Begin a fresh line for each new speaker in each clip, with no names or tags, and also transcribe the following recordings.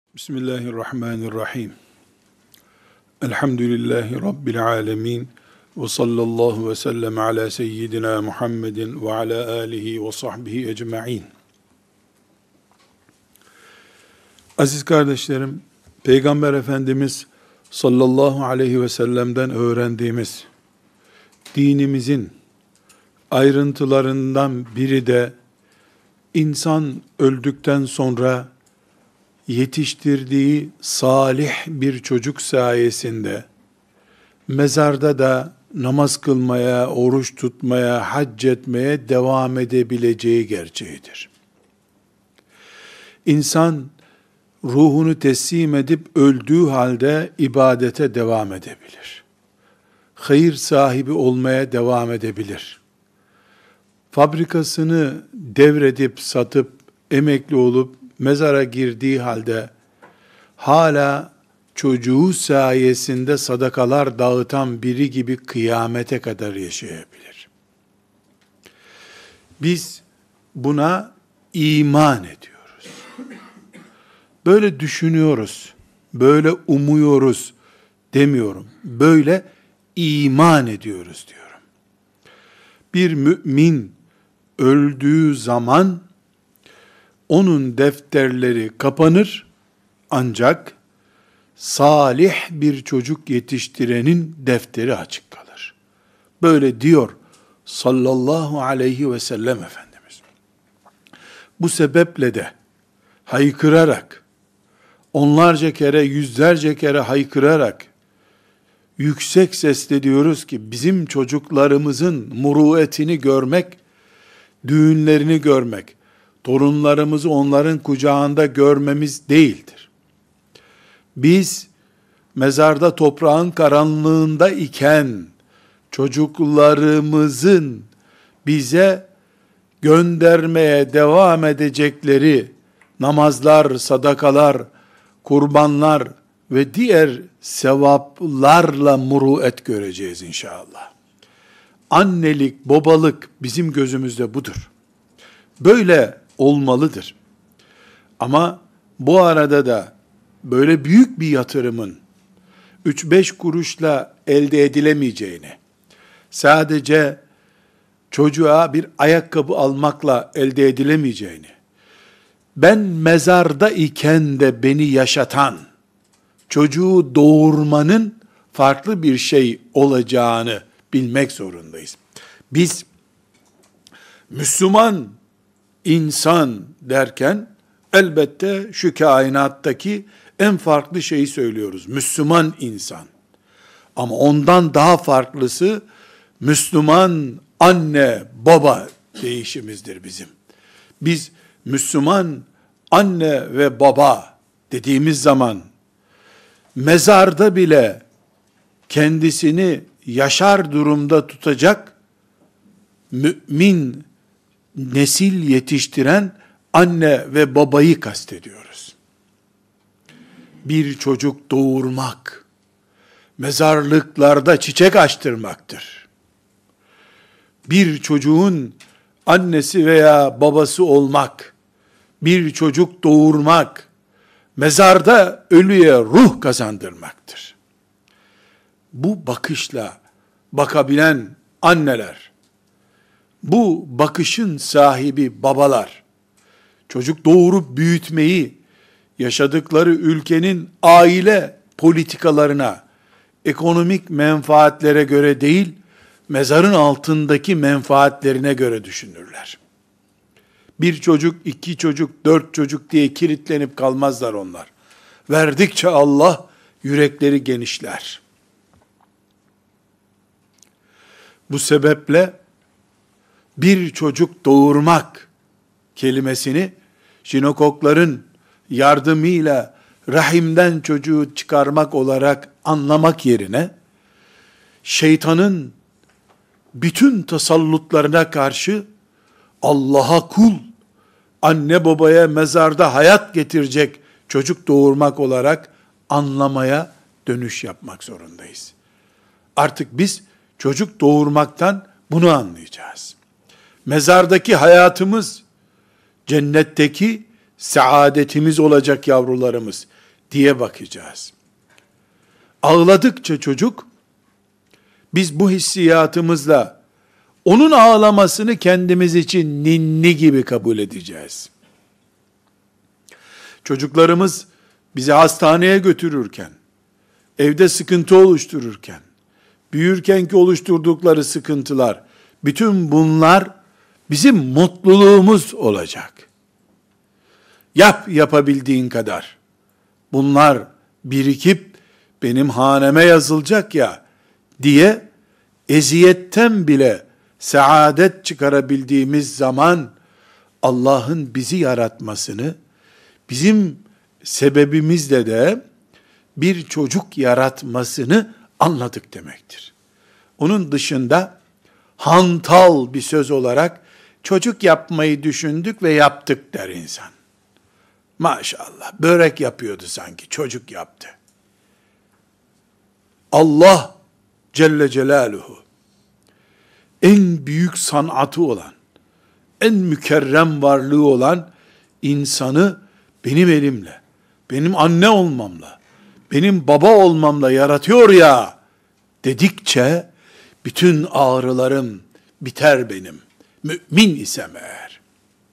Bismillahirrahmanirrahim. Elhamdülillahi Rabbil alemin. Ve sallallahu ve sellem ala seyyidina Muhammedin ve ala alihi ve sahbihi ecma'in. Aziz kardeşlerim, Peygamber Efendimiz sallallahu aleyhi ve sellem'den öğrendiğimiz dinimizin ayrıntılarından biri de insan öldükten sonra yetiştirdiği salih bir çocuk sayesinde mezarda da namaz kılmaya, oruç tutmaya, hac etmeye devam edebileceği gerçeğidir. İnsan ruhunu teslim edip öldüğü halde ibadete devam edebilir. Hayır sahibi olmaya devam edebilir. Fabrikasını devredip satıp emekli olup mezara girdiği halde hala çocuğu sayesinde sadakalar dağıtan biri gibi kıyamete kadar yaşayabilir. Biz buna iman ediyoruz. Böyle düşünüyoruz, böyle umuyoruz demiyorum. Böyle iman ediyoruz diyorum. Bir mümin öldüğü zaman onun defterleri kapanır, ancak salih bir çocuk yetiştirenin defteri açık kalır. Böyle diyor sallallahu aleyhi ve sellem Efendimiz. Bu sebeple de haykırarak, onlarca kere, yüzlerce kere haykırarak, yüksek sesle diyoruz ki, bizim çocuklarımızın muruetini görmek, düğünlerini görmek, torunlarımızı onların kucağında görmemiz değildir. Biz mezarda toprağın karanlığında iken çocuklarımızın bize göndermeye devam edecekleri namazlar, sadakalar, kurbanlar ve diğer sevaplarla muruet göreceğiz inşallah. Annelik, babalık bizim gözümüzde budur. Böyle olmalıdır. Ama bu arada da böyle büyük bir yatırımın 3-5 kuruşla elde edilemeyeceğini, sadece çocuğa bir ayakkabı almakla elde edilemeyeceğini, ben mezarda iken de beni yaşatan çocuğu doğurmanın farklı bir şey olacağını bilmek zorundayız. Biz Müslüman İnsan derken elbette şu kainattaki en farklı şeyi söylüyoruz. Müslüman insan. Ama ondan daha farklısı Müslüman anne baba deyişimizdir bizim. Biz Müslüman anne ve baba dediğimiz zaman mezarda bile kendisini yaşar durumda tutacak mümin nesil yetiştiren anne ve babayı kastediyoruz. Bir çocuk doğurmak, mezarlıklarda çiçek açtırmaktır. Bir çocuğun annesi veya babası olmak, bir çocuk doğurmak, mezarda ölüye ruh kazandırmaktır. Bu bakışla bakabilen anneler, bu bakışın sahibi babalar, çocuk doğurup büyütmeyi, yaşadıkları ülkenin aile politikalarına, ekonomik menfaatlere göre değil, mezarın altındaki menfaatlerine göre düşünürler. Bir çocuk, 2 çocuk, 4 çocuk diye kilitlenip kalmazlar onlar. Verdikçe Allah yürekleri genişler. Bu sebeple bir çocuk doğurmak kelimesini jinekokların yardımıyla rahimden çocuğu çıkarmak olarak anlamak yerine şeytanın bütün tasallutlarına karşı Allah'a kul, anne babaya mezarda hayat getirecek çocuk doğurmak olarak anlamaya dönüş yapmak zorundayız. Artık biz çocuk doğurmaktan bunu anlayacağız. Mezardaki hayatımız, cennetteki saadetimiz olacak yavrularımız. diye bakacağız. Ağladıkça çocuk, biz bu hissiyatımızla onun ağlamasını kendimiz için ninni gibi kabul edeceğiz. Çocuklarımız bizi hastaneye götürürken, evde sıkıntı oluştururken, büyürkenki oluşturdukları sıkıntılar, bütün bunlar bizim mutluluğumuz olacak. Yap yapabildiğin kadar. Bunlar birikip benim haneme yazılacak ya diye eziyetten bile saadet çıkarabildiğimiz zaman Allah'ın bizi yaratmasını, bizim sebebimizle de bir çocuk yaratmasını anladık demektir. Onun dışında hantal bir söz olarak çocuk yapmayı düşündük ve yaptık der insan. Maşallah, börek yapıyordu sanki, çocuk yaptı. Allah Celle Celaluhu en büyük sanatı olan, en mükerrem varlığı olan insanı benim elimle, benim anne olmamla, benim baba olmamla yaratıyor ya dedikçe bütün ağrılarım biter benim. Mümin isem eğer.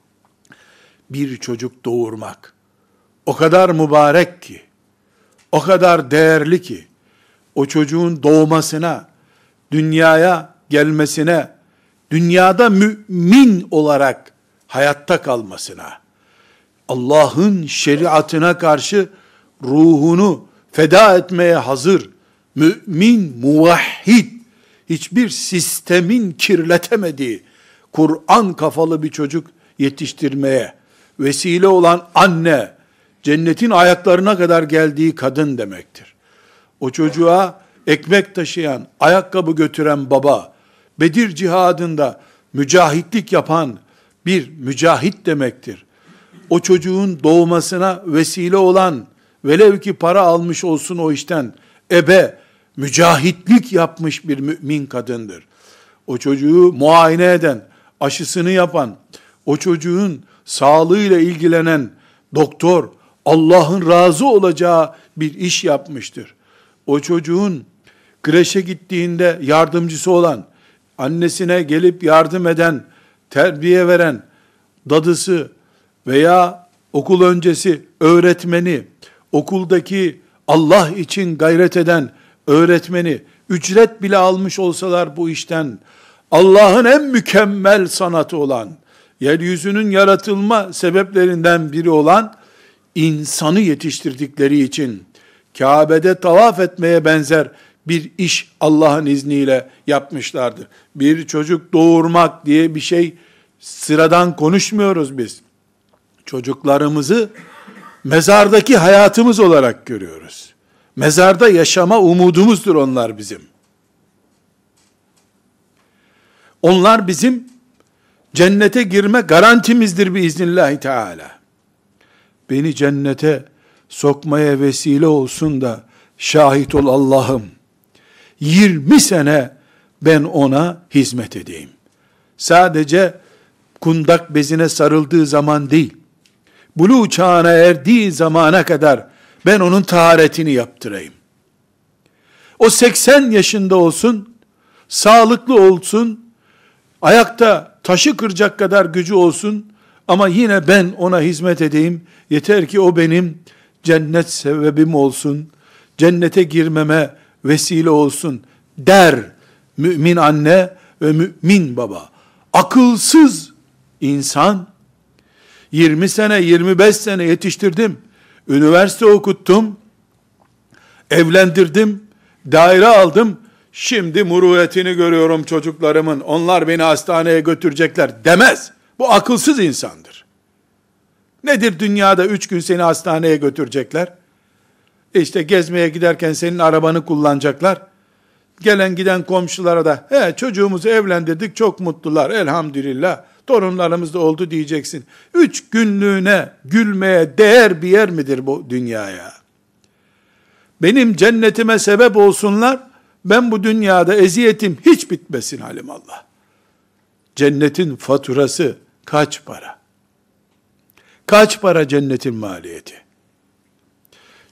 Bir çocuk doğurmak o kadar mübarek ki, o kadar değerli ki, o çocuğun doğmasına, dünyaya gelmesine, dünyada mümin olarak hayatta kalmasına, Allah'ın şeriatına karşı ruhunu feda etmeye hazır, mümin, muvahhid, hiçbir sistemin kirletemediği, Kur'an kafalı bir çocuk yetiştirmeye vesile olan anne, cennetin ayaklarına kadar geldiği kadın demektir. O çocuğa ekmek taşıyan, ayakkabı götüren baba, Bedir cihadında mücahitlik yapan bir mücahit demektir. O çocuğun doğmasına vesile olan, velev ki para almış olsun o işten, ebe, mücahitlik yapmış bir mümin kadındır. O çocuğu muayene eden, aşısını yapan, o çocuğun sağlığıyla ilgilenen doktor, Allah'ın razı olacağı bir iş yapmıştır. O çocuğun kreşe gittiğinde yardımcısı olan, annesine gelip yardım eden, terbiye veren, dadısı veya okul öncesi öğretmeni, okuldaki Allah için gayret eden öğretmeni, ücret bile almış olsalar bu işten, Allah'ın en mükemmel sanatı olan, yeryüzünün yaratılma sebeplerinden biri olan, insanı yetiştirdikleri için, Kabe'de tavaf etmeye benzer bir iş Allah'ın izniyle yapmışlardır. Bir çocuk doğurmak diye bir şey sıradan konuşmuyoruz biz. Çocuklarımızı mezardaki hayatımız olarak görüyoruz. Mezarda yaşama umudumuzdur onlar bizim. Onlar bizim cennete girme garantimizdir biiznillahü teala. Beni cennete sokmaya vesile olsun da şahit ol Allah'ım. 20 sene ben ona hizmet edeyim. Sadece kundak bezine sarıldığı zaman değil, buluğ çağına erdiği zamana kadar ben onun taharetini yaptırayım. O 80 yaşında olsun, sağlıklı olsun, ayakta taşı kıracak kadar gücü olsun, ama yine ben ona hizmet edeyim, yeter ki o benim cennet sebebim olsun, cennete girmeme vesile olsun der mümin anne ve mümin baba. Akılsız insan, 20 sene, 25 sene yetiştirdim, üniversite okuttum, evlendirdim, daire aldım, şimdi muruvvetini görüyorum çocuklarımın, onlar beni hastaneye götürecekler demez. Bu akılsız insandır. Nedir dünyada 3 gün seni hastaneye götürecekler? İşte gezmeye giderken senin arabanı kullanacaklar. Gelen giden komşulara da çocuğumuzu evlendirdik, çok mutlular elhamdülillah, torunlarımız da oldu diyeceksin. 3 günlüğüne gülmeye değer bir yer midir bu dünyaya? Benim cennetime sebep olsunlar, ben bu dünyada eziyetim hiç bitmesin halimallah. Cennetin faturası kaç para? Kaç para cennetin maliyeti?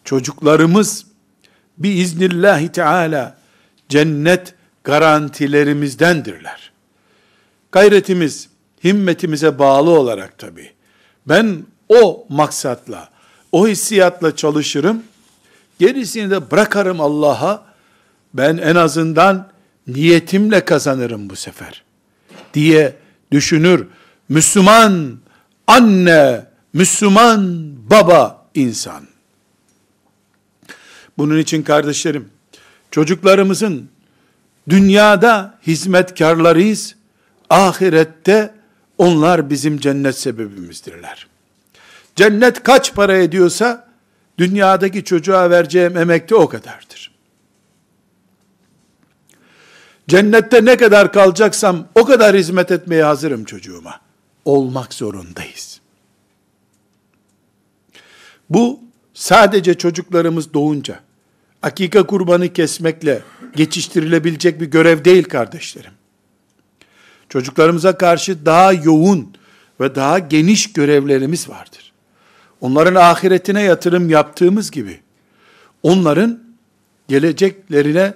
Çocuklarımız biiznillahü teala cennet garantilerimizdendirler. Gayretimiz, himmetimize bağlı olarak tabii. Ben o maksatla, o hissiyatla çalışırım. Gerisini de bırakarım Allah'a. Ben en azından niyetimle kazanırım bu sefer diye düşünür Müslüman anne, Müslüman baba insan. Bunun için kardeşlerim, çocuklarımızın dünyada hizmetkarlarıyız, ahirette onlar bizim cennet sebebimizdirler. Cennet kaç para ediyorsa, dünyadaki çocuğa vereceğim emek de o kadardır. Cennette ne kadar kalacaksam, o kadar hizmet etmeye hazırım çocuğuma. Olmak zorundayız. Bu, sadece çocuklarımız doğunca, akika kurbanı kesmekle geçiştirilebilecek bir görev değil kardeşlerim. Çocuklarımıza karşı daha yoğun ve daha geniş görevlerimiz vardır. Onların ahiretine yatırım yaptığımız gibi, onların geleceklerine,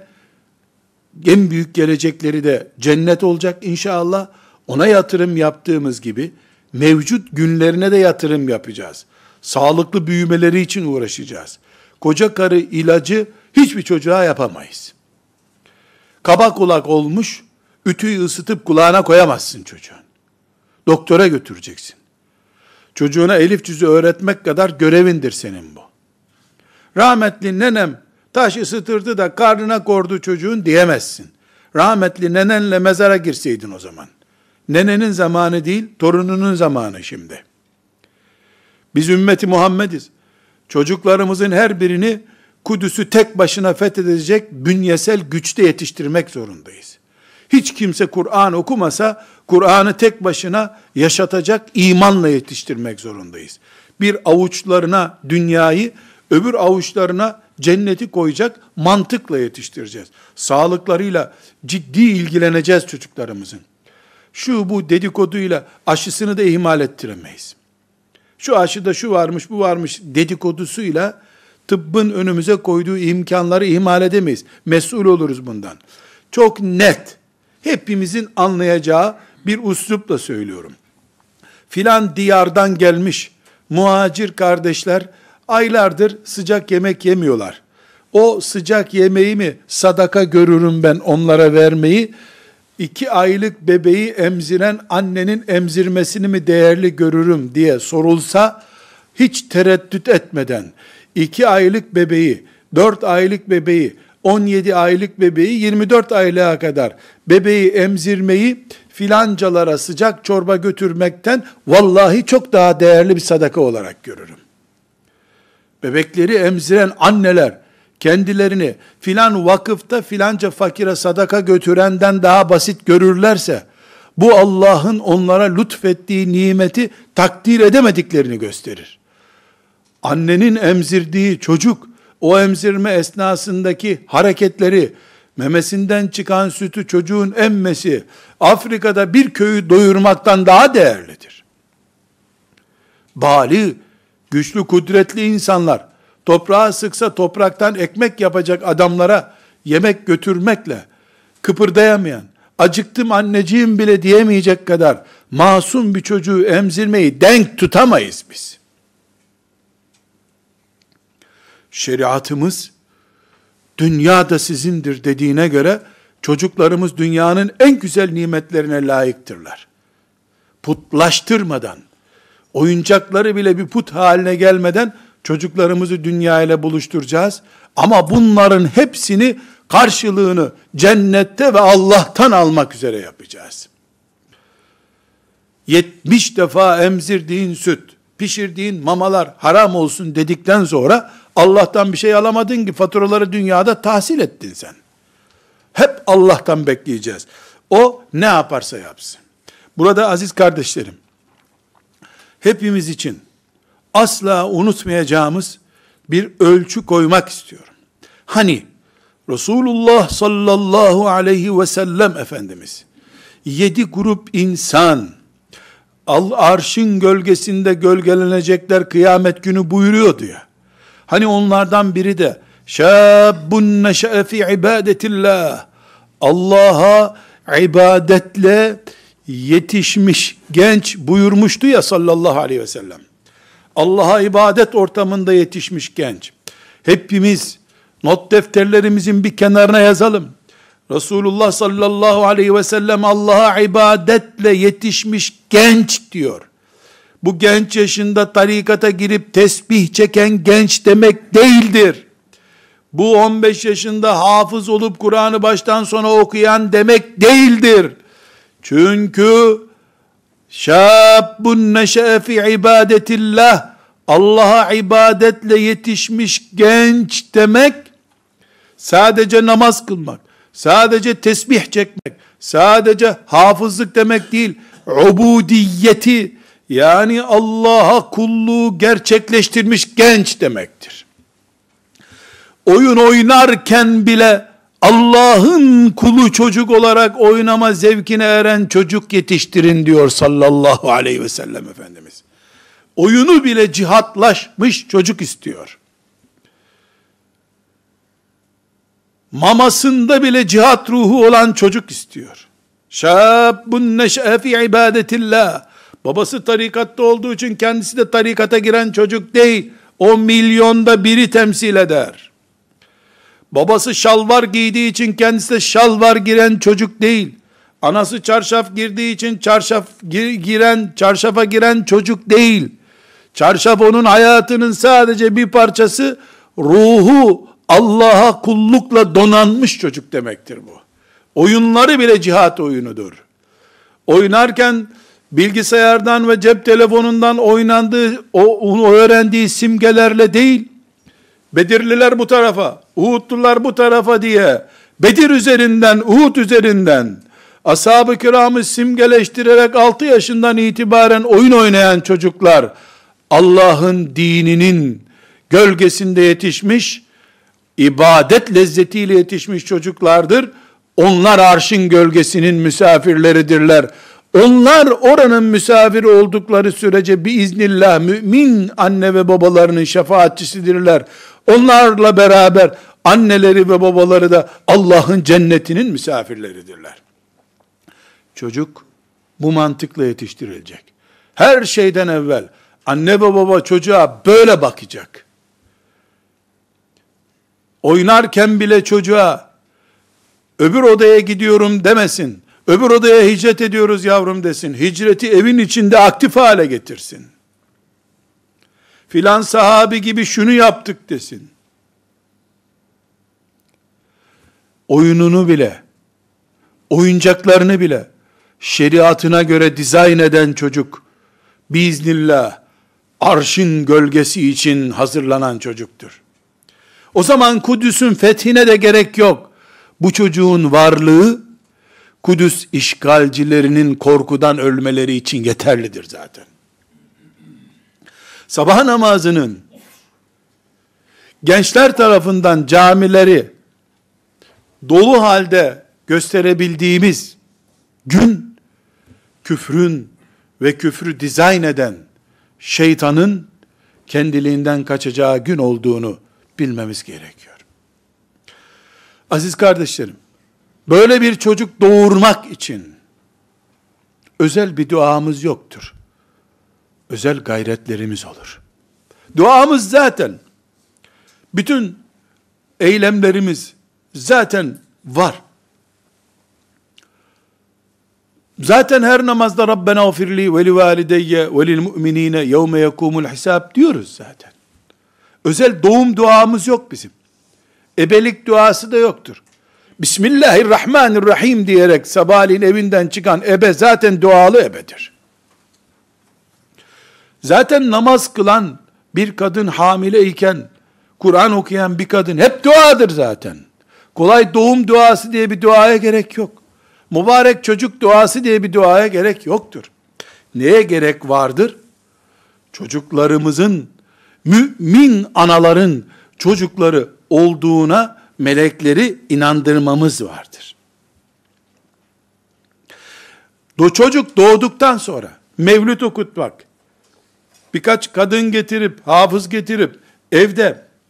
en büyük gelecekleri de cennet olacak inşallah, ona yatırım yaptığımız gibi, mevcut günlerine de yatırım yapacağız. Sağlıklı büyümeleri için uğraşacağız. Koca karı ilacı hiçbir çocuğa yapamayız. Kaba kulak olmuş, ütüyü ısıtıp kulağına koyamazsın çocuğun. Doktora götüreceksin. Çocuğuna elif cüzü öğretmek kadar görevindir senin bu. Rahmetli nenem taş ısıtırdı da karnına kordu çocuğun diyemezsin. Rahmetli nenenle mezara girseydin o zaman. Nenenin zamanı değil, torununun zamanı şimdi. Biz ümmeti Muhammediz. Çocuklarımızın her birini Kudüs'ü tek başına fethedecek bünyesel güçte yetiştirmek zorundayız. Hiç kimse Kur'an okumasa, Kur'an'ı tek başına yaşatacak imanla yetiştirmek zorundayız. Bir avuçlarına dünyayı, öbür avuçlarına cenneti koyacak mantıkla yetiştireceğiz. Sağlıklarıyla ciddi ilgileneceğiz çocuklarımızın. Şu bu dedikoduyla aşısını da ihmal ettiremeyiz. Şu aşıda şu varmış, bu varmış dedikodusuyla tıbbın önümüze koyduğu imkanları ihmal edemeyiz. Mesul oluruz bundan. Çok net, hepimizin anlayacağı bir üslupla söylüyorum. Filan diyardan gelmiş muhacir kardeşler aylardır sıcak yemek yemiyorlar. O sıcak yemeği mi sadaka görürüm ben onlara vermeyi, 2 aylık bebeği emziren annenin emzirmesini mi değerli görürüm diye sorulsa, hiç tereddüt etmeden 2 aylık bebeği, 4 aylık bebeği, 17 aylık bebeği, 24 aylığa kadar bebeği emzirmeyi filancalara sıcak çorba götürmekten vallahi çok daha değerli bir sadaka olarak görürüm. Bebekleri emziren anneler kendilerini filan vakıfta filanca fakire sadaka götürenden daha basit görürlerse, bu Allah'ın onlara lütfettiği nimeti takdir edemediklerini gösterir. Annenin emzirdiği çocuk, o emzirme esnasındaki hareketleri, memesinden çıkan sütü çocuğun emmesi, Afrika'da bir köyü doyurmaktan daha değerlidir. Bali, güçlü, kudretli insanlar, toprağa sıksa topraktan ekmek yapacak adamlara yemek götürmekle, kıpırdayamayan, acıktım anneciğim bile diyemeyecek kadar masum bir çocuğu emzirmeyi denk tutamayız biz. Şeriatımız, dünya da sizindir dediğine göre, çocuklarımız dünyanın en güzel nimetlerine layıktırlar. Putlaştırmadan, oyuncakları bile bir put haline gelmeden, çocuklarımızı dünya ile buluşturacağız. Ama bunların hepsini, karşılığını cennette ve Allah'tan almak üzere yapacağız. 70 defa emzirdiğin süt, pişirdiğin mamalar haram olsun dedikten sonra, Allah'tan bir şey alamadın ki, faturaları dünyada tahsil ettin sen. Hep Allah'tan bekleyeceğiz. O ne yaparsa yapsın. Burada aziz kardeşlerim, hepimiz için asla unutmayacağımız bir ölçü koymak istiyorum. Hani Resulullah sallallahu aleyhi ve sellem Efendimiz 7 grup insan arşın gölgesinde gölgelenecekler kıyamet günü buyuruyordu ya. Hani onlardan biri de şâbbun neşe'e fi ibadetillah, Allah'a ibadetle yetişmiş genç buyurmuştu ya sallallahu aleyhi ve sellem. Allah'a ibadet ortamında yetişmiş genç. Hepimiz not defterlerimizin bir kenarına yazalım. Resulullah sallallahu aleyhi ve sellem Allah'a ibadetle yetişmiş genç diyor. Bu genç yaşında tarikata girip tesbih çeken genç demek değildir. Bu 15 yaşında hafız olup Kur'an'ı baştan sona okuyan demek değildir. Çünkü şâbbun neşe'e fi ibadetillah, Allah'a ibadetle yetişmiş genç demek, sadece namaz kılmak, sadece tesbih çekmek, sadece hafızlık demek değil, ubudiyeti, yani Allah'a kulluğu gerçekleştirmiş genç demektir. Oyun oynarken bile Allah'ın kulu çocuk olarak oynama zevkine eren çocuk yetiştirin diyor sallallahu aleyhi ve sellem Efendimiz. Oyunu bile cihatlaşmış çocuk istiyor. Mamasında bile cihat ruhu olan çocuk istiyor. Şâbbun neş'e fi ibadetillah. Babası tarikatta olduğu için kendisi de tarikata giren çocuk değil. O milyonda biri temsil eder. Babası şalvar giydiği için kendisi de şalvar giren çocuk değil. Anası çarşaf girdiği için çarşafa giren çocuk değil. Çarşaf onun hayatının sadece bir parçası, ruhu Allah'a kullukla donanmış çocuk demektir bu. Oyunları bile cihat oyunudur. Oynarken bilgisayardan ve cep telefonundan oynandığı, onu öğrendiği simgelerle değil, Bedirliler bu tarafa, Uhudlular bu tarafa diye, Bedir üzerinden, Uhud üzerinden, ashab-ı kiramı simgeleştirerek 6 yaşından itibaren oyun oynayan çocuklar, Allah'ın dininin gölgesinde yetişmiş, ibadet lezzetiyle yetişmiş çocuklardır. Onlar arşın gölgesinin misafirleridirler. Onlar oranın misafiri oldukları sürece biiznillah mümin anne ve babalarının şefaatçisidirler. Onlarla beraber anneleri ve babaları da Allah'ın cennetinin misafirleridirler. Çocuk bu mantıkla yetiştirilecek. Her şeyden evvel anne ve baba çocuğa böyle bakacak. Oynarken bile çocuğa öbür odaya gidiyorum demesin. Öbür odaya hicret ediyoruz yavrum desin. Hicreti evin içinde aktif hale getirsin. Filan sahabi gibi şunu yaptık desin. Oyununu bile, oyuncaklarını bile şeriatına göre dizayn eden çocuk, biiznillah arşın gölgesi için hazırlanan çocuktur. O zaman Kudüs'ün fethine de gerek yok. Bu çocuğun varlığı, Kudüs işgalcilerinin korkudan ölmeleri için yeterlidir zaten. Sabah namazının gençler tarafından camileri dolu halde gösterebildiğimiz gün, küfrün ve küfrü dizayn eden şeytanın kendiliğinden kaçacağı gün olduğunu bilmemiz gerekiyor. Aziz kardeşlerim, böyle bir çocuk doğurmak için özel bir duamız yoktur. Özel gayretlerimiz olur. Duamız zaten, bütün eylemlerimiz zaten var. Zaten her namazda Rabbena gfirli ve li valideyye ve lil mu'minine yevme yekumul hisab diyoruz zaten. Özel doğum duamız yok bizim. Ebelik duası da yoktur. Bismillahirrahmanirrahim diyerek sabahleyin evinden çıkan ebe zaten dualı ebedir. Zaten namaz kılan bir kadın hamileyken Kur'an okuyan bir kadın hep duadır zaten. Kolay doğum duası diye bir duaya gerek yok. Mübarek çocuk duası diye bir duaya gerek yoktur. Neye gerek vardır? Çocuklarımızın, mümin anaların çocukları olduğuna melekleri inandırmamız vardır. Çocuk doğduktan sonra mevlüt okutmak, birkaç kadın getirip, hafız getirip, evde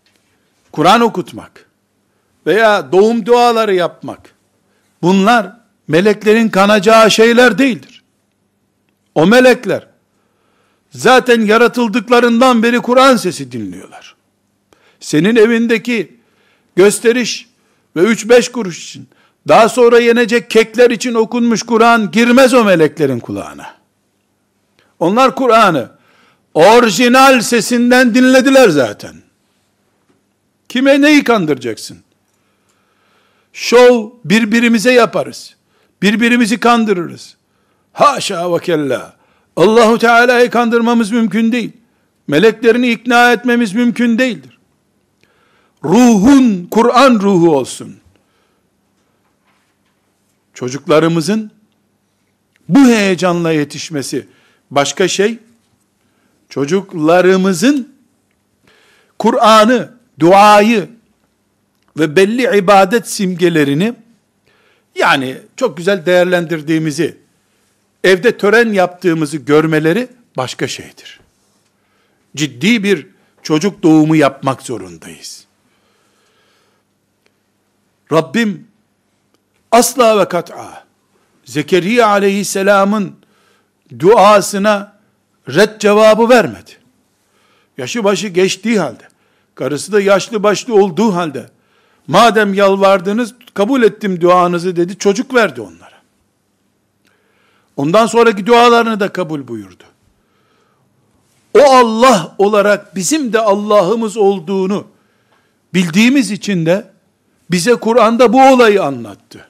Kur'an okutmak veya doğum duaları yapmak, bunlar meleklerin kanacağı şeyler değildir. O melekler zaten yaratıldıklarından beri Kur'an sesi dinliyorlar. Senin evindeki gösteriş ve 3-5 kuruş için, daha sonra yenecek kekler için okunmuş Kur'an girmez o meleklerin kulağına. Onlar Kur'an'ı orijinal sesinden dinlediler zaten. Kime neyi kandıracaksın? Şov birbirimize yaparız. Birbirimizi kandırırız. Haşa ve kella. Allahu Teala'yı kandırmamız mümkün değil. Meleklerini ikna etmemiz mümkün değildir. Ruhun Kur'an ruhu olsun. Çocuklarımızın bu heyecanla yetişmesi başka şey. Çocuklarımızın Kur'an'ı, duayı ve belli ibadet simgelerini, yani çok güzel değerlendirdiğimizi, evde tören yaptığımızı görmeleri başka şeydir. Ciddi bir çocuk doğumu yapmak zorundayız. Rabbim asla ve kat'a Zekeriya aleyhisselamın duasına red cevabı vermedi. Yaşı başı geçtiği halde, karısı da yaşlı başlı olduğu halde, madem yalvardınız kabul ettim duanızı dedi, çocuk verdi onlara. Ondan sonraki dualarını da kabul buyurdu. O Allah olarak bizim de Allah'ımız olduğunu bildiğimiz için de bize Kur'an'da bu olayı anlattı.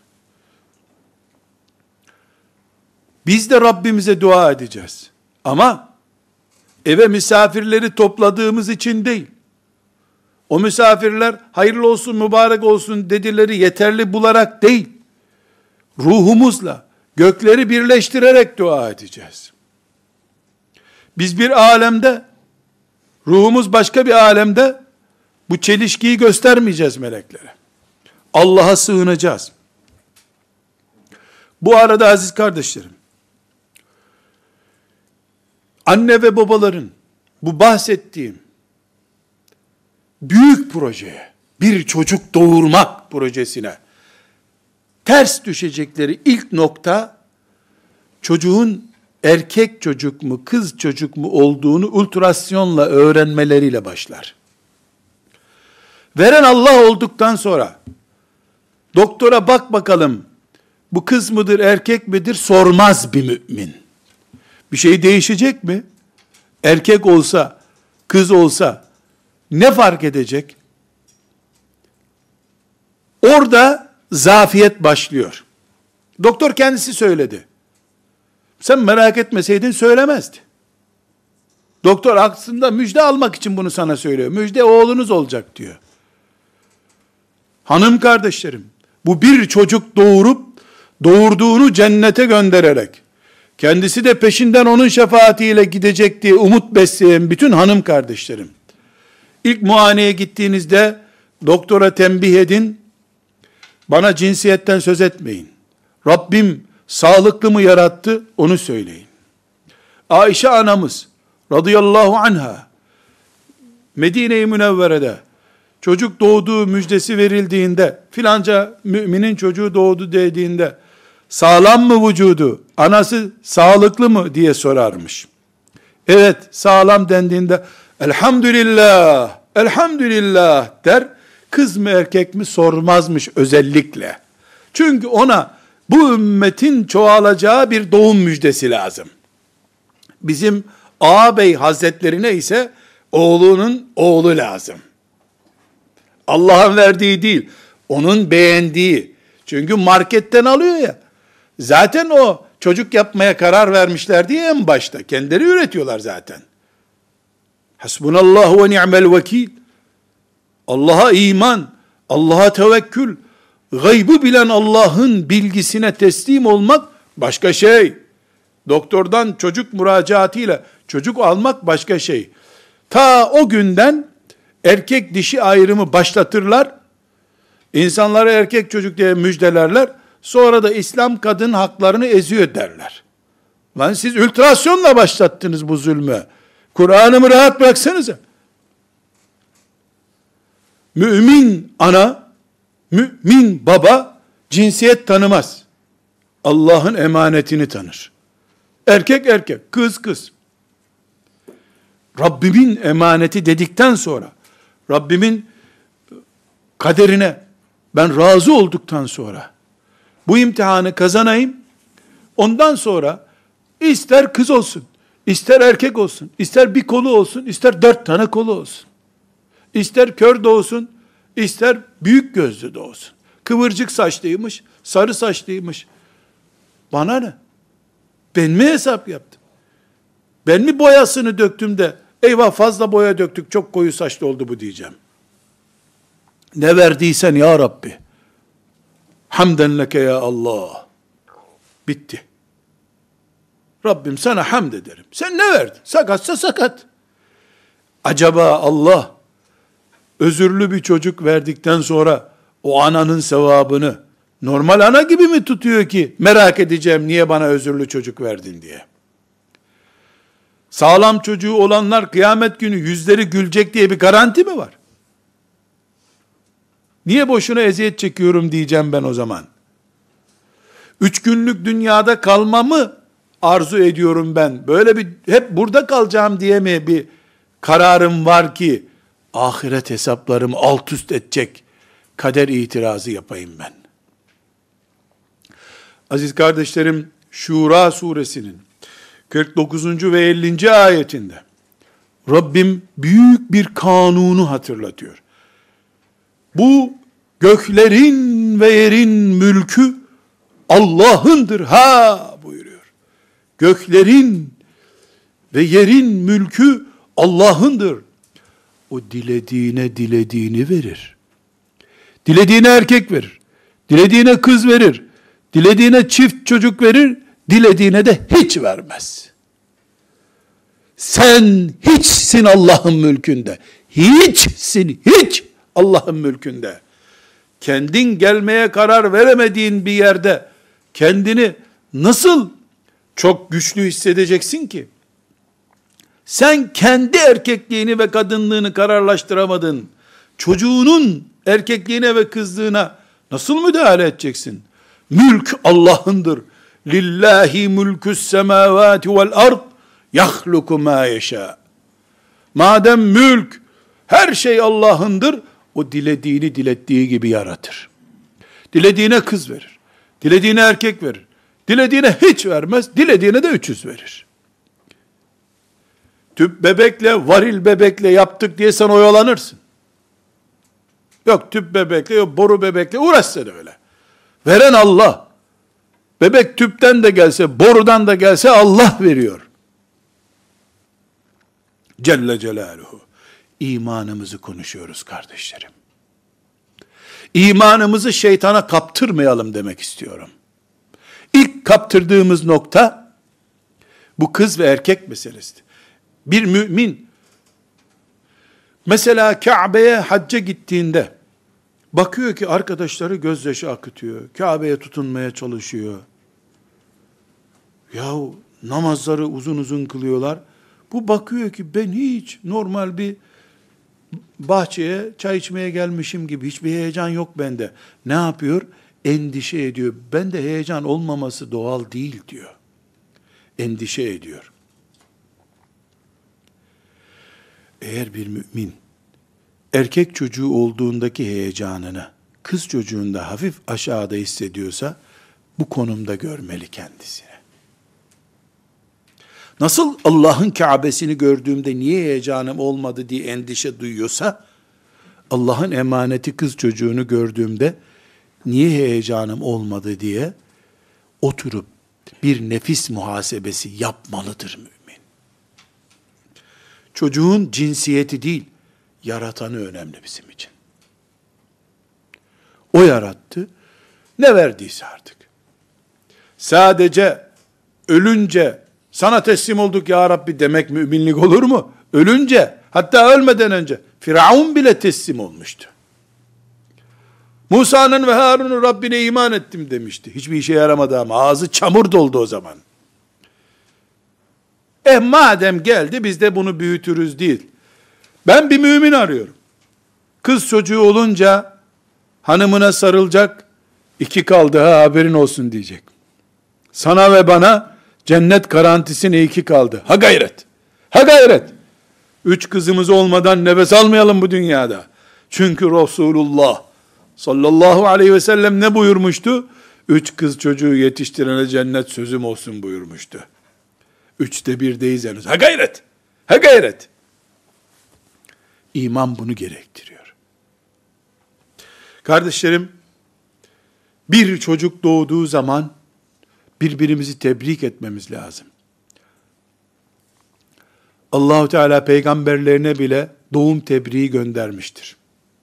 Biz de Rabbimize dua edeceğiz. Ama eve misafirleri topladığımız için değil. O misafirler hayırlı olsun, mübarek olsun dedileri yeterli bularak değil. Ruhumuzla, gökleri birleştirerek dua edeceğiz. Biz bir alemde, ruhumuz başka bir alemde, bu çelişkiyi göstermeyeceğiz meleklere. Allah'a sığınacağız. Bu arada aziz kardeşlerim, anne ve babaların bu bahsettiğim büyük projeye, bir çocuk doğurmak projesine ters düşecekleri ilk nokta, çocuğun erkek çocuk mu, kız çocuk mu olduğunu ultrasyonla öğrenmeleriyle başlar. Veren Allah olduktan sonra, doktora bak bakalım, bu kız mıdır, erkek midir sormaz bir mümin. Bir şey değişecek mi? Erkek olsa, kız olsa, ne fark edecek? Orada zafiyet başlıyor. Doktor kendisi söyledi. Sen merak etmeseydin söylemezdi. Doktor aslında müjde almak için bunu sana söylüyor. Müjde oğlunuz olacak diyor. Hanım kardeşlerim, bu bir çocuk doğurup, doğurduğunu cennete göndererek, kendisi de peşinden onun şefaatiyle gidecek diye umut besleyen bütün hanım kardeşlerim, İlk muayeneye gittiğinizde doktora tembih edin, bana cinsiyetten söz etmeyin. Rabbim sağlıklı mı yarattı onu söyleyin. Ayşe anamız radıyallahu anha Medine-i Münevvere'de çocuk doğduğu müjdesi verildiğinde, filanca müminin çocuğu doğdu dediğinde, sağlam mı vücudu, anası sağlıklı mı diye sorarmış. Evet sağlam dendiğinde, elhamdülillah, elhamdülillah der, kız mı erkek mi sormazmış özellikle. Çünkü ona bu ümmetin çoğalacağı bir doğum müjdesi lazım. Bizim ağabey hazretlerine ise oğlunun oğlu lazım. Allah'ın verdiği değil, onun beğendiği. Çünkü marketten alıyor ya. Zaten o çocuk yapmaya karar vermişler diye en başta. Kendileri üretiyorlar zaten. Hasbunallahu ve ni'mel vekil. Allah'a iman, Allah'a tevekkül, gaybı bilen Allah'ın bilgisine teslim olmak başka şey. Doktordan çocuk müracaatıyla çocuk almak başka şey. Ta o günden erkek dişi ayrımı başlatırlar. İnsanlara erkek çocuk diye müjdelerler. Sonra da İslam kadın haklarını eziyor derler. Lan siz ultrasyonla başlattınız bu zulmü. Kur'an'ımı rahat bıraksanıza. Mümin ana, mümin baba cinsiyet tanımaz. Allah'ın emanetini tanır. Erkek erkek, kız kız. Rabbimin emaneti dedikten sonra, Rabbimin kaderine ben razı olduktan sonra, bu imtihanı kazanayım, ondan sonra ister kız olsun, ister erkek olsun, ister bir kolu olsun, ister 4 tane kolu olsun, ister kör doğsun, ister büyük gözlü doğsun, kıvırcık saçlıymış, sarı saçlıymış, bana ne? Ben mi hesap yaptım? Ben mi boyasını döktüm de, eyvah fazla boya döktük, çok koyu saçlı oldu bu diyeceğim. Ne verdiysen ya Rabbi, hamden leke ya Allah. Bitti. Rabbim sana hamd ederim. Sen ne verdin? Sakatsa sakat. Acaba Allah, özürlü bir çocuk verdikten sonra, o ananın sevabını, normal ana gibi mi tutuyor ki, merak edeceğim niye bana özürlü çocuk verdin diye. Sağlam çocuğu olanlar kıyamet günü yüzleri gülecek diye bir garanti mi var? Niye boşuna eziyet çekiyorum diyeceğim ben o zaman. 3 günlük dünyada kalmamı arzu ediyorum ben. Böyle bir hep burada kalacağım diye mi bir kararım var ki ahiret hesaplarımı alt üst edecek kader itirazı yapayım ben. Aziz kardeşlerim, Şura suresinin 49. ve 50. ayetinde Rabbim büyük bir kanunu hatırlatıyor. Bu göklerin ve yerin mülkü Allah'ındır ha buyuruyor. Göklerin ve yerin mülkü Allah'ındır. O dilediğine dilediğini verir. Dilediğine erkek verir. Dilediğine kız verir. Dilediğine çift çocuk verir. Dilediğine de hiç vermez. Sen hiçsin Allah'ın mülkünde. Hiçsin, hiç Allah'ın mülkünde. Kendin gelmeye karar veremediğin bir yerde kendini nasıl çok güçlü hissedeceksin ki? Sen kendi erkekliğini ve kadınlığını kararlaştıramadın. Çocuğunun erkekliğine ve kızlığına nasıl müdahale edeceksin? Mülk Allah'ındır. Lillahi mülkü's semavati vel ard yahluku ma yeşâ. Madem mülk, her şey Allah'ındır, o dilediğini dilettiği gibi yaratır. Dilediğine kız verir. Dilediğine erkek verir. Dilediğine hiç vermez. Dilediğine de 300 verir. Tüp bebekle, varil bebekle yaptık diye sen oyalanırsın. Yok tüp bebekle, yok boru bebekle uğraşsın öyle. Veren Allah. Bebek tüpten de gelse, borudan da gelse Allah veriyor. Celle Celaluhu. İmanımızı konuşuyoruz kardeşlerim. İmanımızı şeytana kaptırmayalım demek istiyorum. İlk kaptırdığımız nokta bu kız ve erkek meselesi. Bir mümin mesela Kabe'ye hacca gittiğinde bakıyor ki arkadaşları gözyaşı akıtıyor. Kabe'ye tutunmaya çalışıyor. Yahu namazları uzun uzun kılıyorlar. Bu bakıyor ki ben hiç normal bir bahçeye çay içmeye gelmişim gibi hiçbir heyecan yok bende. Ne yapıyor? Endişe ediyor. Bende heyecan olmaması doğal değil diyor. Endişe ediyor. Eğer bir mümin erkek çocuğu olduğundaki heyecanını kız çocuğunda hafif aşağıda hissediyorsa bu konumda görmeli kendisini. Nasıl Allah'ın Kabe'sini gördüğümde niye heyecanım olmadı diye endişe duyuyorsa, Allah'ın emaneti kız çocuğunu gördüğümde niye heyecanım olmadı diye oturup bir nefis muhasebesi yapmalıdır mümin. Çocuğun cinsiyeti değil, yaratanı önemli bizim için. O yarattı, ne verdiyse artık. Sadece ölünce sana teslim olduk ya Rabbi demek müminlik olur mu? Ölünce, hatta ölmeden önce Firavun bile teslim olmuştu. Musa'nın ve Harun'un Rabbine iman ettim demişti. Hiçbir işe yaramadı ama ağzı çamur doldu o zaman. Madem geldi biz de bunu büyütürüz değil. Ben bir mümin arıyorum. Kız çocuğu olunca hanımına sarılacak, 2 kaldı ha haberin olsun diyecek. Sana ve bana cennet garantisine 2 kaldı. Ha gayret. Ha gayret. 3 kızımız olmadan nefes almayalım bu dünyada. Çünkü Resulullah sallallahu aleyhi ve sellem ne buyurmuştu? 3 kız çocuğu yetiştirene cennet sözüm olsun buyurmuştu. 3'te 1'deyiz henüz. Ha gayret. Ha gayret. İman bunu gerektiriyor. Kardeşlerim, bir çocuk doğduğu zaman birbirimizi tebrik etmemiz lazım. Allahu Teala peygamberlerine bile doğum tebriği göndermiştir.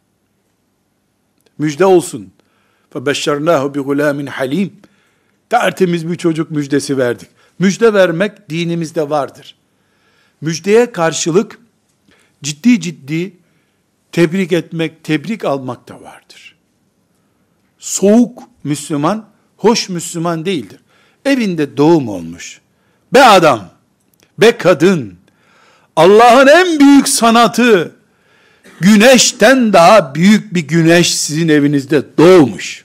Müjde olsun. فَبَشَّرْنَاهُ بِغُلَامٍ halim. Tertemiz bir çocuk müjdesi verdik. Müjde vermek dinimizde vardır. Müjdeye karşılık ciddi ciddi tebrik etmek, tebrik almak da vardır. Soğuk Müslüman, hoş Müslüman değildir. Evinde doğum olmuş. Be adam, be kadın, Allah'ın en büyük sanatı, güneşten daha büyük bir güneş sizin evinizde doğmuş.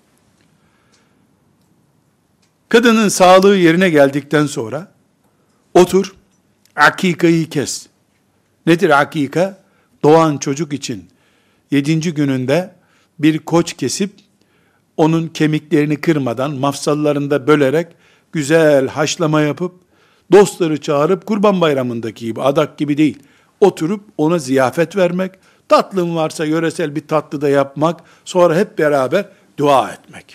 Kadının sağlığı yerine geldikten sonra, otur, akikayı kes. Nedir akika? Doğan çocuk için 7. gününde bir koç kesip, onun kemiklerini kırmadan, mafsallarında bölerek, güzel haşlama yapıp, dostları çağırıp, Kurban Bayramı'ndaki gibi, adak gibi değil, oturup ona ziyafet vermek, tatlım varsa yöresel bir tatlı da yapmak, sonra hep beraber dua etmek.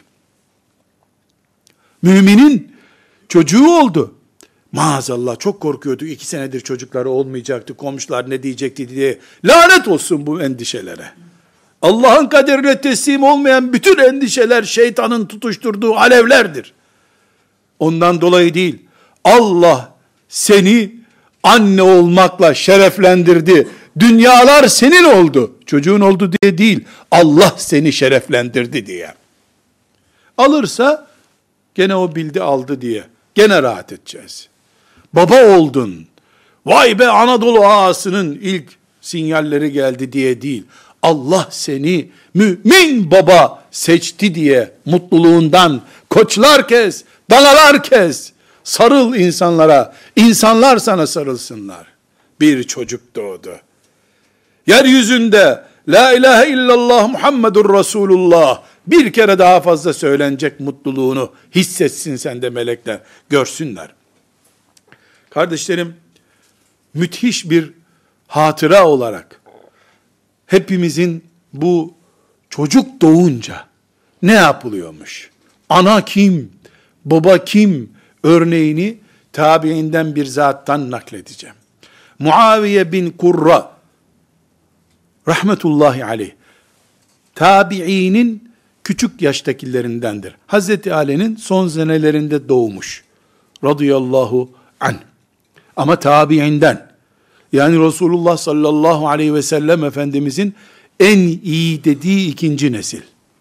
Müminin çocuğu oldu. Maazallah çok korkuyorduk, 2 senedir çocukları olmayacaktı, komşular ne diyecekti diye. Lanet olsun bu endişelere. Allah'ın kaderine teslim olmayan bütün endişeler şeytanın tutuşturduğu alevlerdir. Ondan dolayı değil, Allah seni anne olmakla şereflendirdi. Dünyalar senin oldu. Çocuğun oldu diye değil, Allah seni şereflendirdi diye. Alırsa gene o bildi aldı diye. Gene rahat edeceğiz. Baba oldun. Vay be Anadolu ağasının ilk sinyalleri geldi diye değil. Allah seni mümin baba seçti diye mutluluğundan koçlar kes, danalar kes. Sarıl insanlara, insanlar sana sarılsınlar. Bir çocuk doğdu. Yeryüzünde la ilahe illallah Muhammedur Resulullah bir kere daha fazla söylenecek mutluluğunu hissetsin sen de melekler, görsünler. Kardeşlerim, müthiş bir hatıra olarak hepimizin bu çocuk doğunca ne yapılıyormuş? Ana kim, baba kim örneğini tabiinden bir zattan nakledeceğim. Muaviye bin Kurra rahmetullahi aleyh tabiinin küçük yaştakilerindendir. Hazreti Ali'nin son senelerinde doğmuş. Radıyallahu anh. Ama tabiinden. Yani Resulullah sallallahu aleyhi ve sellem Efendimizin en iyi dediği 2. nesil.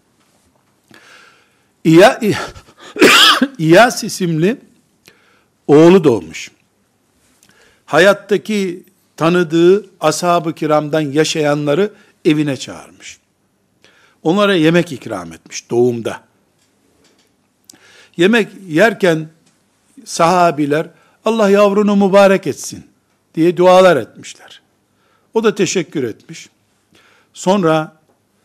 İyas isimli oğlu doğmuş. Hayattaki tanıdığı ashab-ı kiramdan yaşayanları evine çağırmış. Onlara yemek ikram etmiş doğumda. Yemek yerken sahabiler Allah yavrunu mübarek etsin diye dualar etmişler. O da teşekkür etmiş. Sonra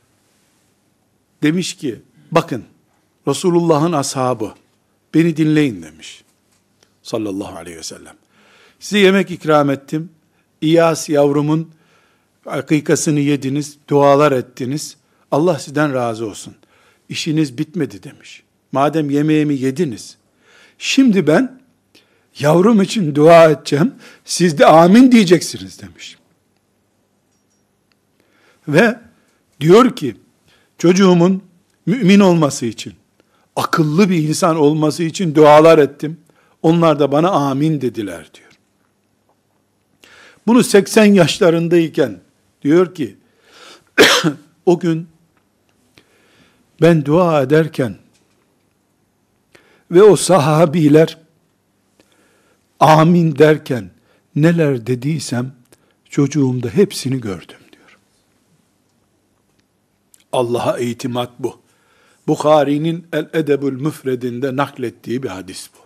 demiş ki bakın Resulullah'ın ashabı beni dinleyin demiş. Sallallahu aleyhi ve sellem. Size yemek ikram ettim. İyas yavrumun akikasını yediniz, dualar ettiniz. Allah sizden razı olsun. İşiniz bitmedi demiş. Madem yemeğimi yediniz, şimdi ben yavrum için dua edeceğim, siz de amin diyeceksiniz demiş. Ve diyor ki, çocuğumun mümin olması için, akıllı bir insan olması için dualar ettim. Onlar da bana amin dediler diyor. Bunu 80 yaşlarındayken diyor ki, o gün ben dua ederken ve o sahabiler amin derken neler dediysem çocuğumda hepsini gördüm diyor. Allah'a itimat bu. Bukhari'nin El-Edebül Müfredinde naklettiği bir hadis bu.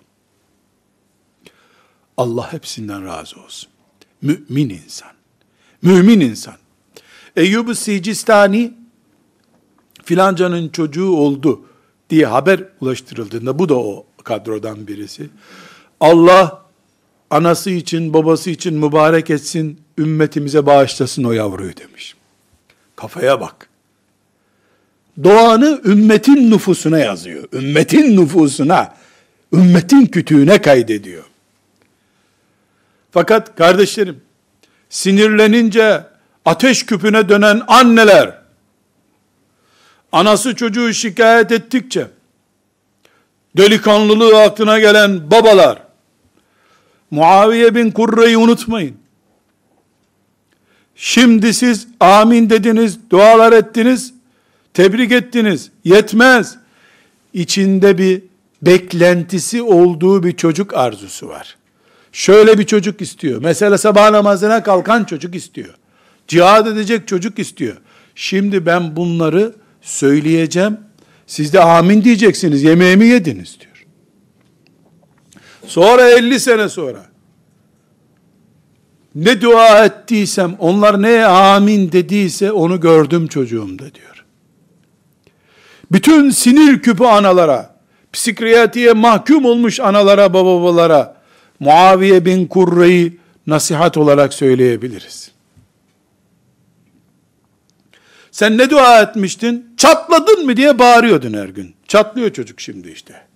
Allah hepsinden razı olsun. Mümin insan. Mümin insan. Eyyub-u Sicistani filancanın çocuğu oldu diye haber ulaştırıldığında, bu da o kadrodan birisi. Allah anası için, babası için mübarek etsin, ümmetimize bağışlasın o yavruyu demiş. Kafaya bak. Doğanı ümmetin nüfusuna yazıyor. Ümmetin nüfusuna, ümmetin kütüğüne kaydediyor. Fakat kardeşlerim, sinirlenince ateş küpüne dönen anneler, anası çocuğu şikayet ettikçe, delikanlılığı aklına gelen babalar, Muaviye bin Kurre'yi unutmayın. Şimdi siz amin dediniz, dualar ettiniz, tebrik ettiniz, yetmez. İçinde bir beklentisi olduğu bir çocuk arzusu var. Şöyle bir çocuk istiyor. Mesela sabah namazına kalkan çocuk istiyor. Cihad edecek çocuk istiyor. Şimdi ben bunları söyleyeceğim. Siz de amin diyeceksiniz. Yemeğimi yediniz diyor. Sonra 50 sene sonra ne dua ettiysem, onlar neye amin dediyse onu gördüm çocuğumda diyor. Bütün sinir küpü analara, psikiyatriye mahkum olmuş analara, babalara Muaviye bin Kurre'yi nasihat olarak söyleyebiliriz. Sen ne dua etmiştin? Çatladın mı diye bağırıyordun her gün. Çatlıyor çocuk şimdi işte.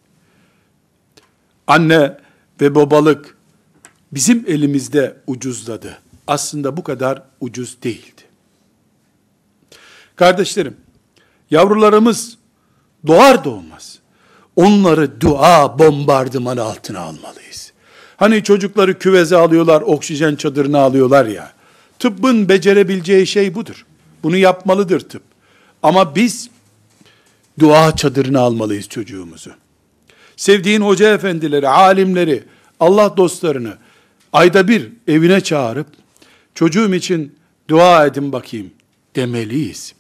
Anne ve babalık bizim elimizde ucuzladı. Aslında bu kadar ucuz değildi. Kardeşlerim, yavrularımız doğar doğmaz onları dua bombardımanı altına almalıyız. Hani çocukları küveze alıyorlar, oksijen çadırına alıyorlar ya. Tıbbın becerebileceği şey budur. Bunu yapmalıdır tıp. Ama biz dua çadırına almalıyız çocuğumuzu. Sevdiğin hoca efendileri, alimleri, Allah dostlarını ayda bir evine çağırıp çocuğum için dua edin bakayım demeliyiz.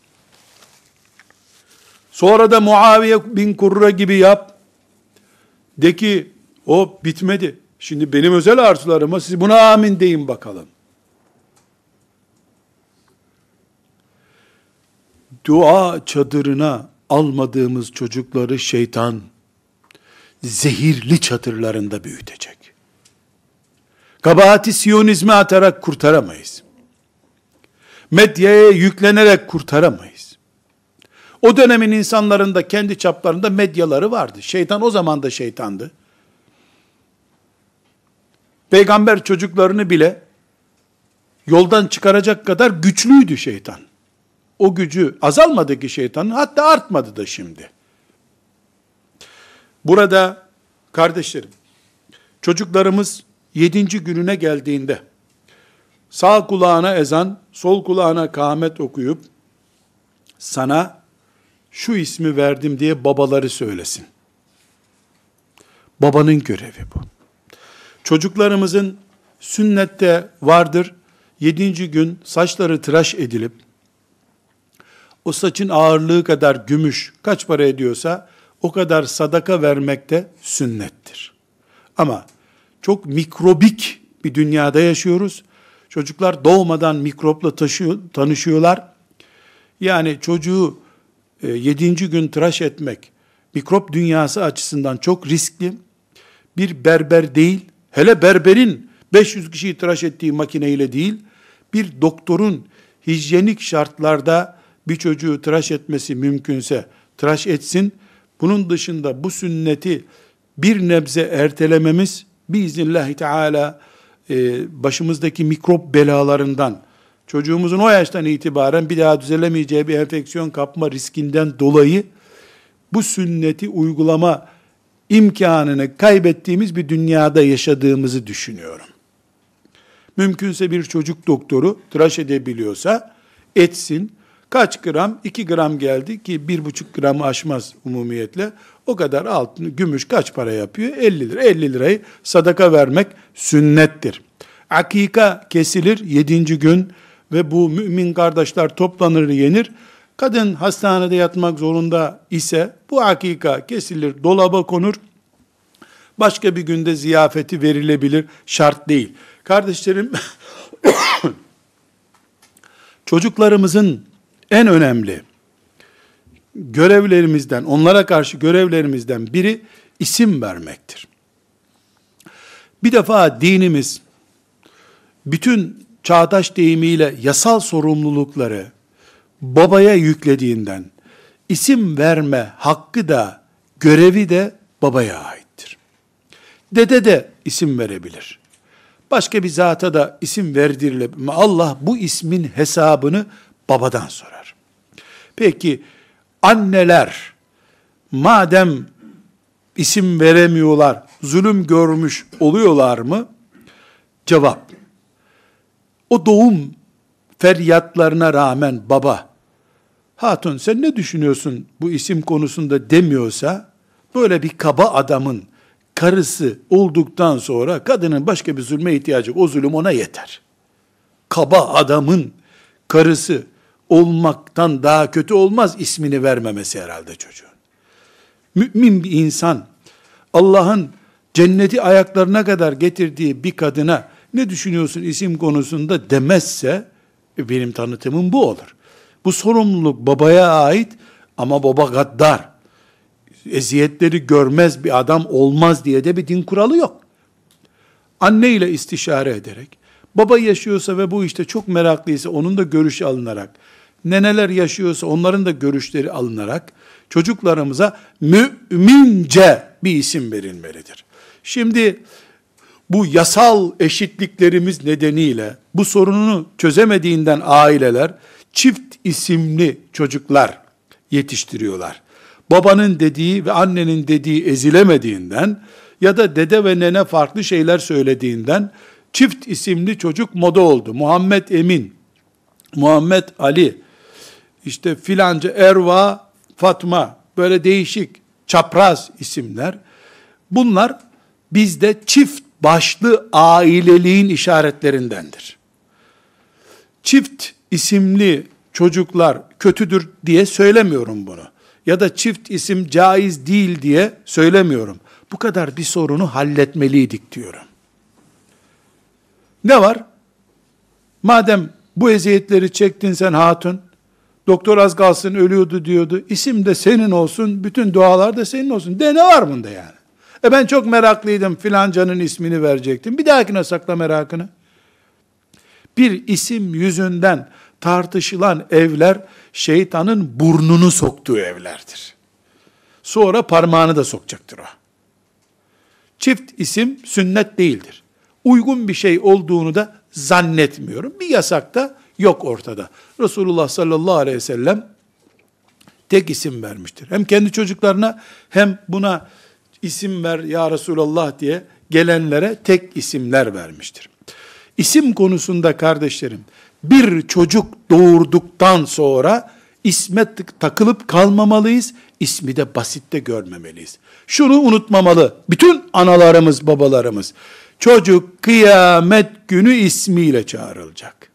Sonra da Muaviye bin Kurre gibi yap. De ki o bitmedi. Şimdi benim özel arzularıma siz buna amin deyin bakalım. Dua çadırına almadığımız çocukları şeytan zehirli çadırlarında büyütecek. Kabahati Siyonizme atarak kurtaramayız. Medyaya yüklenerek kurtaramayız. O dönemin insanlarında kendi çaplarında medyaları vardı. Şeytan o zaman da şeytandı. Peygamber çocuklarını bile yoldan çıkaracak kadar güçlüydü şeytan. O gücü azalmadı ki şeytanın, hatta artmadı da şimdi. Burada kardeşlerim, çocuklarımız 7. gününe geldiğinde sağ kulağına ezan, sol kulağına kâmet okuyup sana şu ismi verdim diye babaları söylesin. Babanın görevi bu. Çocuklarımızın sünnette vardır, 7. gün saçları tıraş edilip o saçın ağırlığı kadar gümüş kaç para ediyorsa o kadar sadaka vermek de sünnettir. Ama çok mikrobik bir dünyada yaşıyoruz. Çocuklar doğmadan mikropla tanışıyorlar. Yani çocuğu 7. gün tıraş etmek mikrop dünyası açısından çok riskli. Bir berber değil, hele berberin 500 kişiyi tıraş ettiği makineyle değil, bir doktorun hijyenik şartlarda bir çocuğu tıraş etmesi mümkünse tıraş etsin. Bunun dışında bu sünneti bir nebze ertelememiz biiznillahü teala başımızdaki mikrop belalarından, çocuğumuzun o yaştan itibaren bir daha düzelemeyeceği bir enfeksiyon kapma riskinden dolayı bu sünneti uygulama imkanını kaybettiğimiz bir dünyada yaşadığımızı düşünüyorum. Mümkünse bir çocuk doktoru tıraş edebiliyorsa etsin. Kaç gram? 2 gram geldi ki 1,5 gramı aşmaz umumiyetle. O kadar altın, gümüş kaç para yapıyor? 50 lira. 50 lirayı sadaka vermek sünnettir. Akika kesilir 7. gün ve bu mümin kardeşler toplanır yenir. Kadın hastanede yatmak zorunda ise bu akika kesilir, dolaba konur. Başka bir günde ziyafeti verilebilir, şart değil. Kardeşlerim, çocuklarımızın en önemli görevlerimizden, onlara karşı görevlerimizden biri isim vermektir. Bir defa dinimiz bütün çağdaş deyimiyle yasal sorumlulukları babaya yüklediğinden isim verme hakkı da görevi de babaya aittir. Dede de isim verebilir. Başka bir zata da isim verdirilebilir. Ama Allah bu ismin hesabını babadan sorar. Peki anneler madem isim veremiyorlar, zulüm görmüş oluyorlar mı? Cevap: o doğum feryatlarına rağmen baba, hatun sen ne düşünüyorsun bu isim konusunda demiyorsa, böyle bir kaba adamın karısı olduktan sonra kadının başka bir zulme ihtiyacı yok. O zulüm ona yeter. Kaba adamın karısı olmaktan daha kötü olmaz ismini vermemesi herhalde çocuğun. Mümin bir insan Allah'ın cenneti ayaklarına kadar getirdiği bir kadına ne düşünüyorsun isim konusunda demezse benim tanıtımım bu olur. Bu sorumluluk babaya ait ama baba gaddar, eziyetleri görmez bir adam olmaz diye de bir din kuralı yok. Anne ile istişare ederek, baba yaşıyorsa ve bu işte çok meraklıysa onun da görüşü alınarak, neneler yaşıyorsa onların da görüşleri alınarak, çocuklarımıza mümince bir isim verilmelidir. Şimdi bu yasal eşitliklerimiz nedeniyle bu sorununu çözemediğinden aileler çift isimli çocuklar yetiştiriyorlar. Babanın dediği ve annenin dediği ezilemediğinden ya da dede ve nene farklı şeyler söylediğinden çift isimli çocuk moda oldu. Muhammed Emin, Muhammed Ali, işte filanca Erva, Fatma, böyle değişik çapraz isimler. Bunlar bizde çift başlı aileliğin işaretlerindendir. Çift isimli çocuklar kötüdür diye söylemiyorum bunu. Ya da çift isim caiz değil diye söylemiyorum. Bu kadar bir sorunu halletmeliydik diyorum. Ne var? Madem bu eziyetleri çektin sen hatun, doktor az kalsın ölüyordu diyordu, isim de senin olsun, bütün dualar da senin olsun. De ne var bunda yani? Ben çok meraklıydım, filancanın ismini verecektim. Bir dahakine sakla merakını. Bir isim yüzünden tartışılan evler, şeytanın burnunu soktuğu evlerdir. Sonra parmağını da sokacaktır o. Çift isim sünnet değildir. Uygun bir şey olduğunu da zannetmiyorum. Bir yasak da yok ortada. Resulullah sallallahu aleyhi ve sellem tek isim vermiştir. Hem kendi çocuklarına hem buna isim ver ya Resulallah diye gelenlere tek isimler vermiştir. İsim konusunda kardeşlerim, bir çocuk doğurduktan sonra isme takılıp kalmamalıyız, ismi de basitte görmemeliyiz. Şunu unutmamalı bütün analarımız, babalarımız, çocuk kıyamet günü ismiyle çağrılacak.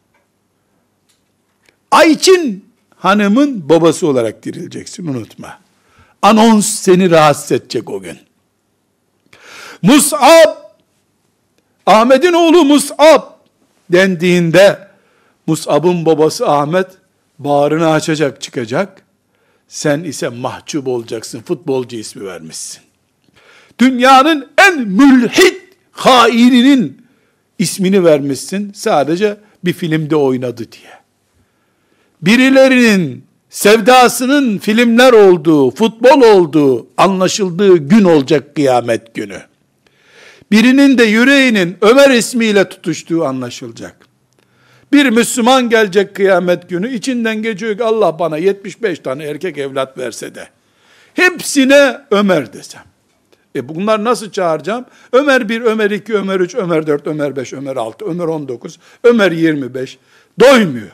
Ayçin hanımın babası olarak dirileceksin, unutma. Anons seni rahatsız edecek o gün. Mus'ab, Ahmet'in oğlu Mus'ab dendiğinde, Mus'ab'ın babası Ahmet bağrını açacak, çıkacak. Sen ise mahcup olacaksın, futbolcu ismi vermişsin. Dünyanın en mülhit haininin ismini vermişsin, sadece bir filmde oynadı diye. Birilerinin sevdasının filmler olduğu, futbol olduğu anlaşıldığı gün olacak kıyamet günü. Birinin de yüreğinin Ömer ismiyle tutuştuğu anlaşılacak. Bir Müslüman gelecek kıyamet günü, içinden geçiyor ki Allah bana 75 tane erkek evlat verse de, hepsine Ömer desem. Bunlar nasıl çağıracağım? Ömer 1, Ömer 2, Ömer 3, Ömer 4, Ömer 5, Ömer 6, Ömer 19, Ömer 25. Doymuyor.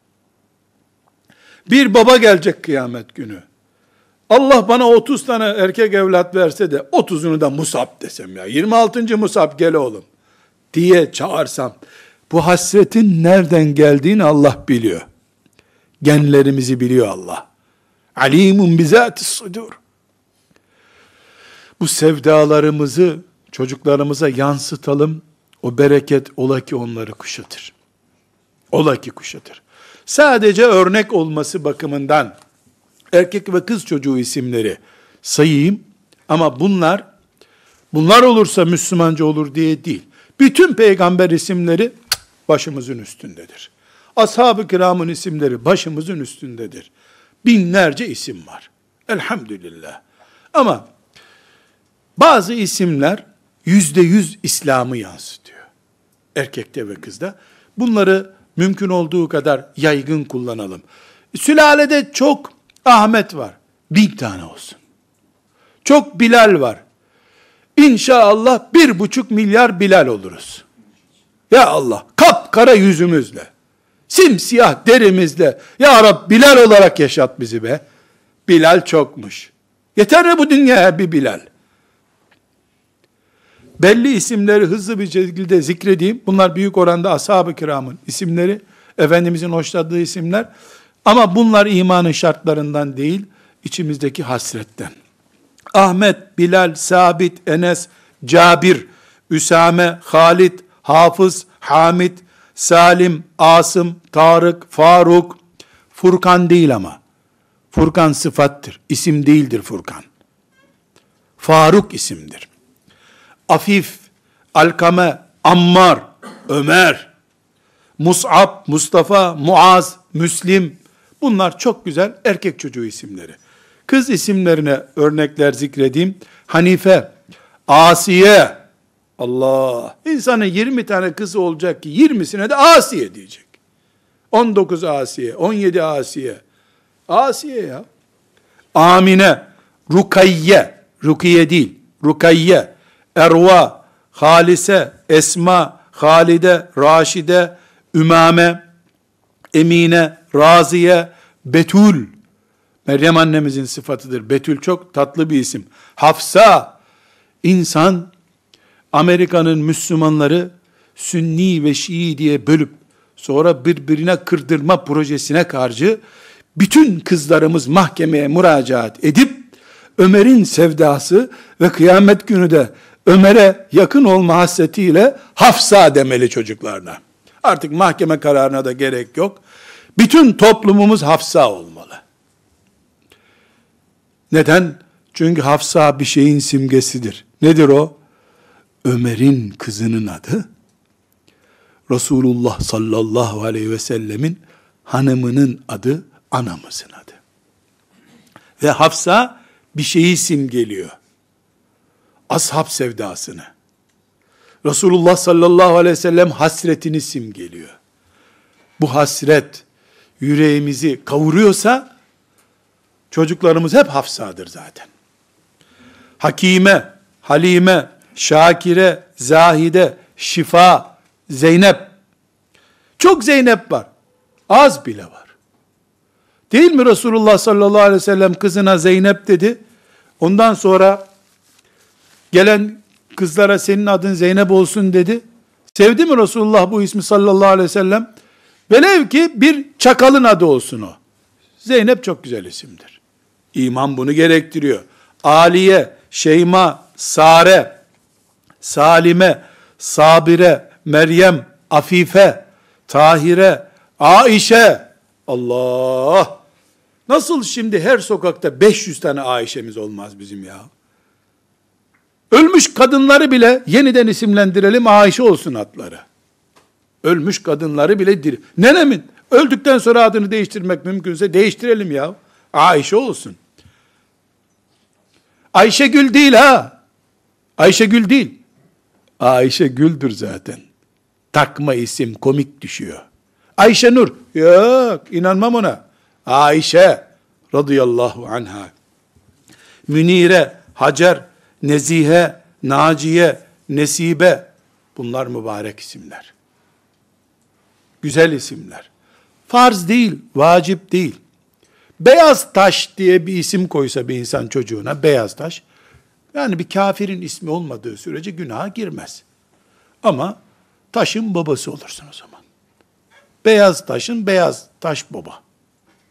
Bir baba gelecek kıyamet günü. Allah bana 30 tane erkek evlat verse de 30'unu da Musab desem ya. 26. Musab gel oğlum diye çağırsam, bu hasretin nereden geldiğini Allah biliyor. Genlerimizi biliyor Allah. Alimun bizatis sudur. Bu sevdalarımızı çocuklarımıza yansıtalım. O bereket ola ki onları kuşatır. Ola ki kuşatır. Sadece örnek olması bakımından erkek ve kız çocuğu isimleri sayayım. Ama bunlar olursa Müslümanca olur diye değil. Bütün peygamber isimleri başımızın üstündedir. Ashab-ı kiramın isimleri başımızın üstündedir. Binlerce isim var. Elhamdülillah. Ama bazı isimler %100 İslam'ı yansıtıyor. Erkekte ve kızda. Bunları mümkün olduğu kadar yaygın kullanalım. Sülalede çok Ahmet var. 1000 tane olsun. Çok Bilal var. İnşallah 1,5 milyar Bilal oluruz. Ya Allah, kapkara yüzümüzle, simsiyah derimizle, Ya Rab Bilal olarak yaşat bizi be. Bilal çokmuş. Yeter mi bu dünyaya bir Bilal? Belli isimleri hızlı bir şekilde zikredeyim. Bunlar büyük oranda ashab-ı kiramın isimleri, Efendimizin hoşladığı isimler. Ama bunlar imanın şartlarından değil, içimizdeki hasretten. Ahmet, Bilal, Sabit, Enes, Cabir, Üsame, Halid, Hafız, Hamid, Salim, Asım, Tarık, Faruk, Furkan değil ama. Furkan sıfattır. İsim değildir Furkan. Faruk isimdir. Afif, Alkame, Ammar, Ömer, Mus'ab, Mustafa, Muaz, Müslim. Bunlar çok güzel erkek çocuğu isimleri. Kız isimlerine örnekler zikredeyim. Hanife, Asiye. Allah! İnsanın 20 tane kızı olacak ki 20'sine de Asiye diyecek. 19 Asiye, 17 Asiye. Asiye ya. Amine, Rukayye. Rukiye değil, Rukayye. Erva, Halise, Esma, Halide, Raşide, Ümame, Emine, Raziye, Betül. Meryem annemizin sıfatıdır. Betül çok tatlı bir isim. Hafsa, insan Amerika'nın Müslümanları Sünni ve Şii diye bölüp sonra birbirine kırdırma projesine karşı bütün kızlarımız mahkemeye müracaat edip Ömer'in sevdası ve kıyamet günü de Ömer'e yakın olma hasretiyle Hafsa demeli çocuklarına. Artık mahkeme kararına da gerek yok. Bütün toplumumuz Hafsa olmalı. Neden? Çünkü Hafsa bir şeyin simgesidir. Nedir o? Ömer'in kızının adı, Resulullah sallallahu aleyhi ve sellemin hanımının adı, anamızın adı. Ve Hafsa bir şeyi simgeliyor. Ashab sevdasını. Resulullah sallallahu aleyhi ve sellem hasretini simgeliyor. Bu hasret yüreğimizi kavuruyorsa, çocuklarımız hep Hafsa'dır zaten. Hakime, Halime, Şakire, Zahide, Şifa, Zeynep. Çok Zeynep var. Az bile var. Değil mi Resulullah sallallahu aleyhi ve sellem kızına Zeynep dedi. Ondan sonra gelen kızlara senin adın Zeynep olsun dedi. Sevdi mi Resulullah bu ismi sallallahu aleyhi ve sellem? Velev ki bir çakalın adı olsun o. Zeynep çok güzel isimdir. İman bunu gerektiriyor. Aliye, Şeyma, Sare, Salime, Sabire, Meryem, Afife, Tahire, Aişe. Allah! Nasıl şimdi her sokakta 500 tane Ayşe'miz olmaz bizim ya? Ölmüş kadınları bile yeniden isimlendirelim, Ayşe olsun adları. Ölmüş kadınları bile nenemin öldükten sonra adını değiştirmek mümkünse değiştirelim ya. Ayşe olsun. Ayşegül değil ha. Ayşegül değil. Ayşegül'dür zaten. Takma isim komik düşüyor. Ayşe Nur. Yok, inanmam ona. Ayşe radıyallahu anha. Münire, Hacer, Nezihe, Naciye, Nesibe. Bunlar mübarek isimler. Güzel isimler. Farz değil, vacip değil. Beyaz taş diye bir isim koysa bir insan çocuğuna, beyaz taş, yani bir kafirin ismi olmadığı sürece günaha girmez. Ama taşın babası olursun o zaman. Beyaz taşın beyaz taş baba.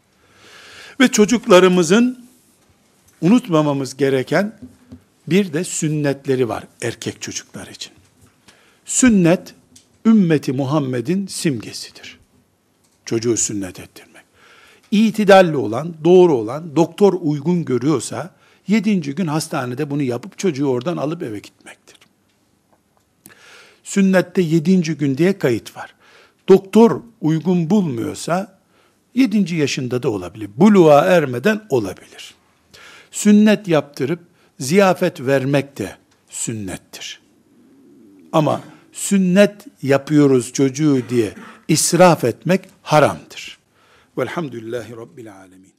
Ve çocuklarımızın unutmamamız gereken bir de sünnetleri var erkek çocuklar için. Sünnet, ümmeti Muhammed'in simgesidir. Çocuğu sünnet ettirmek. İtidalli olan, doğru olan, doktor uygun görüyorsa, 7. gün hastanede bunu yapıp çocuğu oradan alıp eve gitmektir. Sünnette 7. gün diye kayıt var. Doktor uygun bulmuyorsa, 7. yaşında da olabilir. Buluğa ermeden olabilir. Sünnet yaptırıp, ziyafet vermek de sünnettir. Ama sünnet yapıyoruz çocuğu diye israf etmek haramdır. Velhamdülillahi Rabbil alemin.